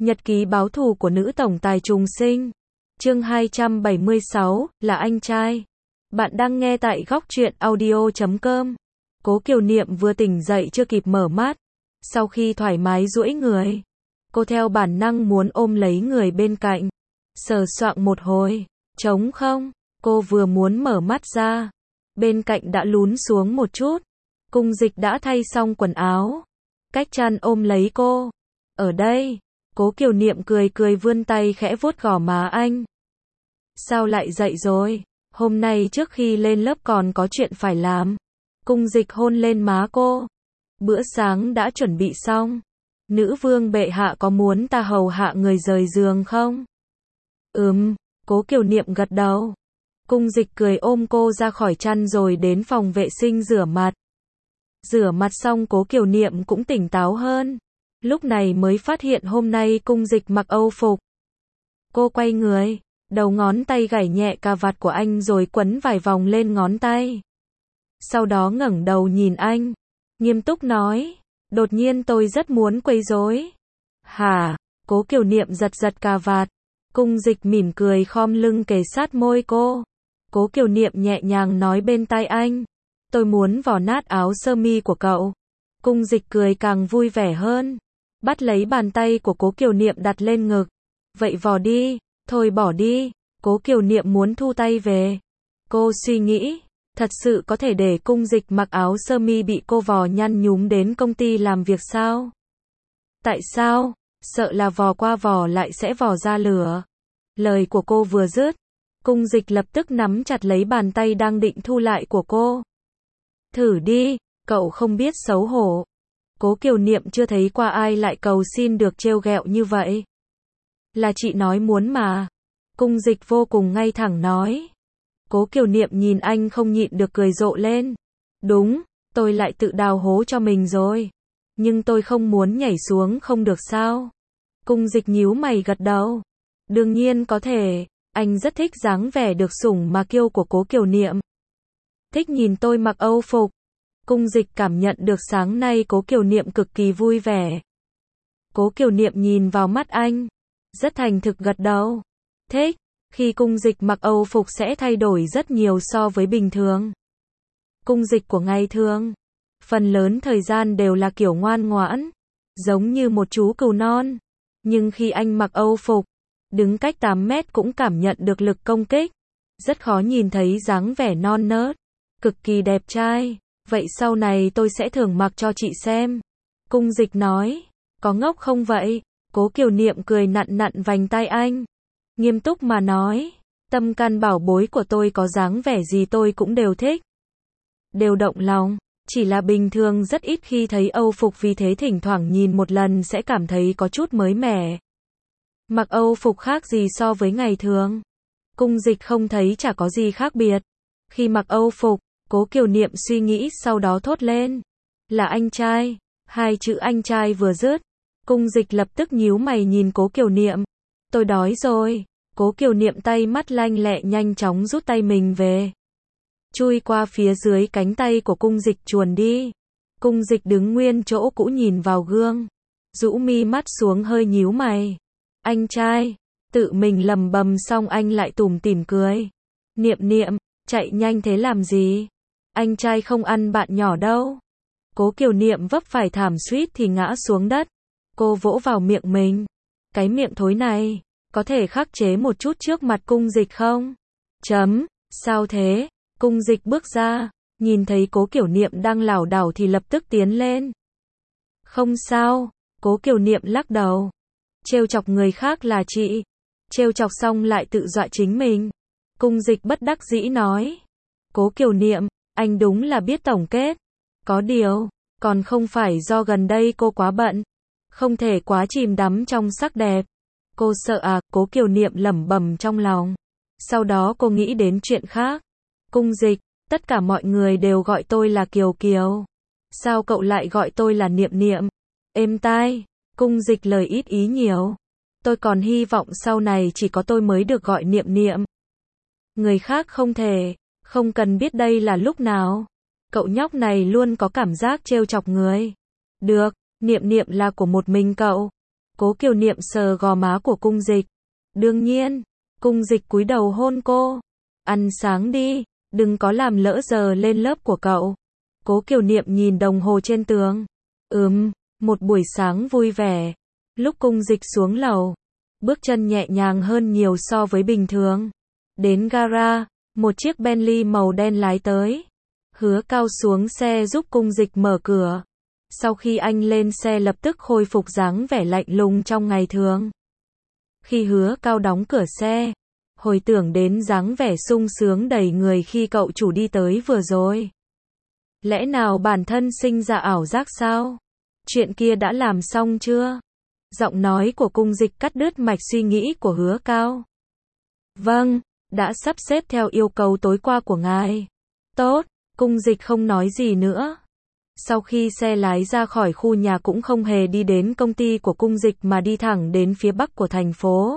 Nhật ký báo thù của nữ tổng tài trùng sinh. Chương 276, là anh trai. Bạn đang nghe tại góc truyện audio.com. Cố Kiều Niệm vừa tỉnh dậy chưa kịp mở mắt. Sau khi thoải mái duỗi người, cô theo bản năng muốn ôm lấy người bên cạnh. Sờ soạng một hồi, trống không, cô vừa muốn mở mắt ra. Bên cạnh đã lún xuống một chút. Cung Dịch đã thay xong quần áo. Cách chăn ôm lấy cô. Ở đây. Cố Kiều Niệm cười cười vươn tay khẽ vuốt gò má anh. Sao lại dậy rồi? Hôm nay trước khi lên lớp còn có chuyện phải làm. Cung Dịch hôn lên má cô. Bữa sáng đã chuẩn bị xong. Nữ vương bệ hạ có muốn ta hầu hạ người rời giường không? Cố Kiều Niệm gật đầu. Cung Dịch cười ôm cô ra khỏi chăn rồi đến phòng vệ sinh rửa mặt. Rửa mặt xong Cố Kiều Niệm cũng tỉnh táo hơn. Lúc này mới phát hiện hôm nay Cung Dịch mặc Âu phục. Cô quay người, đầu ngón tay gảy nhẹ cà vạt của anh rồi quấn vài vòng lên ngón tay. Sau đó ngẩng đầu nhìn anh, nghiêm túc nói, đột nhiên tôi rất muốn quấy rối. Hả? Cố Kiều Niệm giật giật cà vạt. Cung Dịch mỉm cười khom lưng kề sát môi cô. Cố Kiều Niệm nhẹ nhàng nói bên tai anh, tôi muốn vò nát áo sơ mi của cậu. Cung Dịch cười càng vui vẻ hơn. Bắt lấy bàn tay của Cố Kiều Niệm đặt lên ngực. Vậy vò đi, thôi bỏ đi. Cố Kiều Niệm muốn thu tay về. Cô suy nghĩ, thật sự có thể để Cung Dịch mặc áo sơ mi bị cô vò nhăn nhúm đến công ty làm việc sao? Tại sao? Sợ là vò qua vò lại sẽ vò ra lửa. Lời của cô vừa dứt, Cung Dịch lập tức nắm chặt lấy bàn tay đang định thu lại của cô. Thử đi, cậu không biết xấu hổ. Cố Kiều Niệm chưa thấy qua ai lại cầu xin được trêu ghẹo như vậy. Là chị nói muốn mà. Cung Dịch vô cùng ngay thẳng nói. Cố Kiều Niệm nhìn anh không nhịn được cười rộ lên. Đúng, tôi lại tự đào hố cho mình rồi. Nhưng tôi không muốn nhảy xuống không được sao? Cung Dịch nhíu mày gật đầu. Đương nhiên có thể, anh rất thích dáng vẻ được sủng mà kiêu của Cố Kiều Niệm. Thích nhìn tôi mặc Âu phục. Cung Dịch cảm nhận được sáng nay Cố Kiều Niệm cực kỳ vui vẻ. Cố Kiều Niệm nhìn vào mắt anh, rất thành thực gật đầu. Thích, khi Cung Dịch mặc Âu phục sẽ thay đổi rất nhiều so với bình thường. Cung Dịch của ngày thường, phần lớn thời gian đều là kiểu ngoan ngoãn, giống như một chú cừu non. Nhưng khi anh mặc Âu phục, đứng cách 8 mét cũng cảm nhận được lực công kích. Rất khó nhìn thấy dáng vẻ non nớt, cực kỳ đẹp trai. Vậy sau này tôi sẽ thưởng mặc cho chị xem. Cung Dịch nói, có ngốc không vậy? Cố Kiều Niệm cười nặn nặn vành tai anh. Nghiêm túc mà nói, tâm can bảo bối của tôi có dáng vẻ gì tôi cũng đều thích. Đều động lòng, chỉ là bình thường rất ít khi thấy Âu phục vì thế thỉnh thoảng nhìn một lần sẽ cảm thấy có chút mới mẻ. Mặc Âu phục khác gì so với ngày thường? Cung Dịch không thấy chả có gì khác biệt. Khi mặc Âu phục, Cố Kiều Niệm suy nghĩ sau đó thốt lên. Là anh trai. Hai chữ anh trai vừa dứt. Cung Dịch lập tức nhíu mày nhìn Cố Kiều Niệm. Tôi đói rồi. Cố Kiều Niệm tay mắt lanh lẹ nhanh chóng rút tay mình về. Chui qua phía dưới cánh tay của Cung Dịch chuồn đi. Cung Dịch đứng nguyên chỗ cũ nhìn vào gương. Rũ mi mắt xuống hơi nhíu mày. Anh trai. Tự mình lầm bầm xong anh lại tủm tỉm cười. Niệm Niệm, chạy nhanh thế làm gì? Anh trai không ăn bạn nhỏ đâu. Cố Kiều Niệm vấp phải thảm suýt thì ngã xuống đất. Cô vỗ vào miệng mình. Cái miệng thối này, có thể khắc chế một chút trước mặt Cung Dịch không? Sao thế? Cung Dịch bước ra, nhìn thấy Cố Kiều Niệm đang lảo đảo thì lập tức tiến lên. Không sao, Cố Kiều Niệm lắc đầu. Trêu chọc người khác là chị. Trêu chọc xong lại tự dọa chính mình. Cung Dịch bất đắc dĩ nói. Cố Kiều Niệm, anh đúng là biết tổng kết. Có điều, còn không phải do gần đây cô quá bận. Không thể quá chìm đắm trong sắc đẹp. Cô sợ à? Cố Kiều Niệm lẩm bẩm trong lòng. Sau đó cô nghĩ đến chuyện khác. Cung Dịch, tất cả mọi người đều gọi tôi là Kiều Kiều. Sao cậu lại gọi tôi là Niệm Niệm? Êm tai. Cung Dịch lời ít ý nhiều. Tôi còn hy vọng sau này chỉ có tôi mới được gọi Niệm Niệm. Người khác không thể. Không cần biết đây là lúc nào. Cậu nhóc này luôn có cảm giác trêu chọc người. Được, Niệm Niệm là của một mình cậu. Cố Kiều Niệm sờ gò má của Cung Dịch. Đương nhiên. Cung Dịch cúi đầu hôn cô. Ăn sáng đi, đừng có làm lỡ giờ lên lớp của cậu. Cố Kiều Niệm nhìn đồng hồ trên tường. Một buổi sáng vui vẻ. Lúc Cung Dịch xuống lầu, bước chân nhẹ nhàng hơn nhiều so với bình thường. Đến gara, một chiếc Bentley màu đen lái tới. Hứa Cao xuống xe giúp Cung Dịch mở cửa. Sau khi anh lên xe lập tức khôi phục dáng vẻ lạnh lùng trong ngày thường. Khi Hứa Cao đóng cửa xe, hồi tưởng đến dáng vẻ sung sướng đầy người khi cậu chủ đi tới vừa rồi. Lẽ nào bản thân sinh ra ảo giác sao? Chuyện kia đã làm xong chưa? Giọng nói của Cung Dịch cắt đứt mạch suy nghĩ của Hứa Cao. Vâng, đã sắp xếp theo yêu cầu tối qua của ngài. Tốt, Cung Dịch không nói gì nữa. Sau khi xe lái ra khỏi khu nhà cũng không hề đi đến công ty của Cung Dịch mà đi thẳng đến phía bắc của thành phố.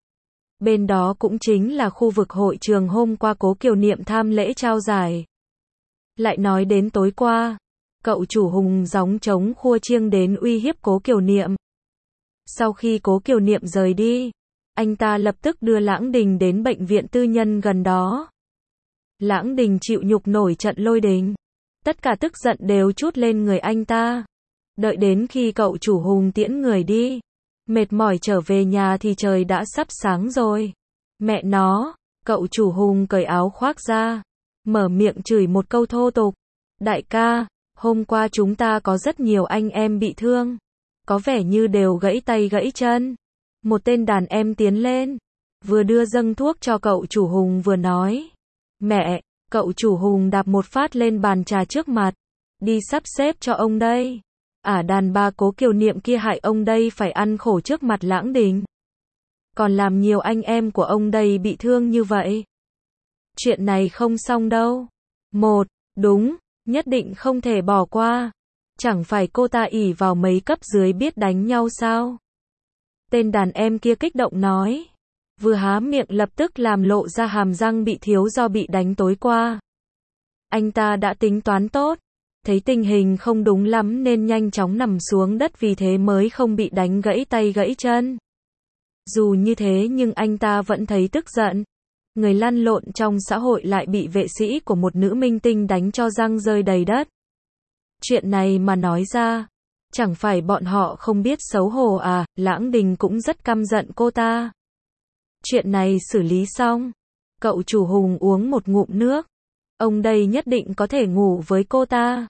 Bên đó cũng chính là khu vực hội trường hôm qua Cố Kiều Niệm tham lễ trao giải. Lại nói đến tối qua, cậu chủ Hùng gióng trống khua chiêng đến uy hiếp Cố Kiều Niệm. Sau khi Cố Kiều Niệm rời đi, anh ta lập tức đưa Lãng Đình đến bệnh viện tư nhân gần đó. Lãng Đình chịu nhục nổi trận lôi đình. Tất cả tức giận đều trút lên người anh ta. Đợi đến khi cậu chủ Hùng tiễn người đi, mệt mỏi trở về nhà thì trời đã sắp sáng rồi. Mẹ nó, cậu chủ Hùng cởi áo khoác ra, mở miệng chửi một câu thô tục. Đại ca, hôm qua chúng ta có rất nhiều anh em bị thương. Có vẻ như đều gãy tay gãy chân. Một tên đàn em tiến lên, vừa đưa dâng thuốc cho cậu chủ Hùng vừa nói. Mẹ, cậu chủ Hùng đạp một phát lên bàn trà trước mặt. Đi sắp xếp cho ông đây. Đàn bà Cố Kiều Niệm kia hại ông đây phải ăn khổ trước mặt Lãng Đình. Còn làm nhiều anh em của ông đây bị thương như vậy. Chuyện này không xong đâu. Đúng, nhất định không thể bỏ qua. Chẳng phải cô ta ỷ vào mấy cấp dưới biết đánh nhau sao? Tên đàn em kia kích động nói. Vừa há miệng lập tức làm lộ ra hàm răng bị thiếu do bị đánh tối qua. Anh ta đã tính toán tốt. Thấy tình hình không đúng lắm nên nhanh chóng nằm xuống đất vì thế mới không bị đánh gãy tay gãy chân. Dù như thế nhưng anh ta vẫn thấy tức giận. Người lăn lộn trong xã hội lại bị vệ sĩ của một nữ minh tinh đánh cho răng rơi đầy đất. Chuyện này mà nói ra, chẳng phải bọn họ không biết xấu hổ à? Lãng Đình cũng rất căm giận cô ta. Chuyện này xử lý xong, cậu chủ Hùng uống một ngụm nước. Ông đây nhất định có thể ngủ với cô ta.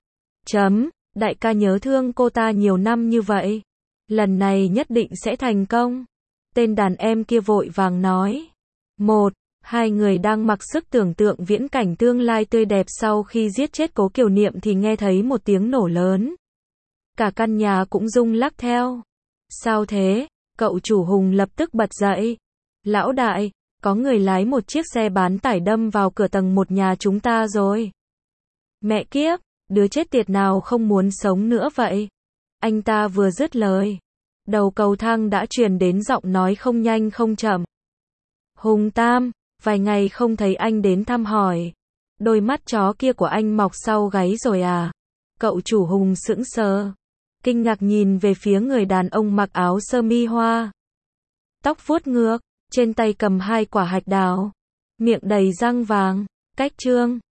Đại ca nhớ thương cô ta nhiều năm như vậy. Lần này nhất định sẽ thành công. Tên đàn em kia vội vàng nói. Hai người đang mặc sức tưởng tượng viễn cảnh tương lai tươi đẹp sau khi giết chết Cố Kiều Niệm thì nghe thấy một tiếng nổ lớn. Cả căn nhà cũng rung lắc theo. Sao thế? Cậu chủ Hùng lập tức bật dậy. Lão đại, có người lái một chiếc xe bán tải đâm vào cửa tầng 1 nhà chúng ta rồi. Mẹ kiếp, đứa chết tiệt nào không muốn sống nữa vậy? Anh ta vừa dứt lời, đầu cầu thang đã truyền đến giọng nói không nhanh không chậm. Hùng Tam, vài ngày không thấy anh đến thăm hỏi. Đôi mắt chó kia của anh mọc sau gáy rồi à? Cậu chủ Hùng sững sờ, kinh ngạc nhìn về phía người đàn ông mặc áo sơ mi hoa. Tóc vuốt ngược, trên tay cầm 2 quả hạch đào, miệng đầy răng vàng. Cách chương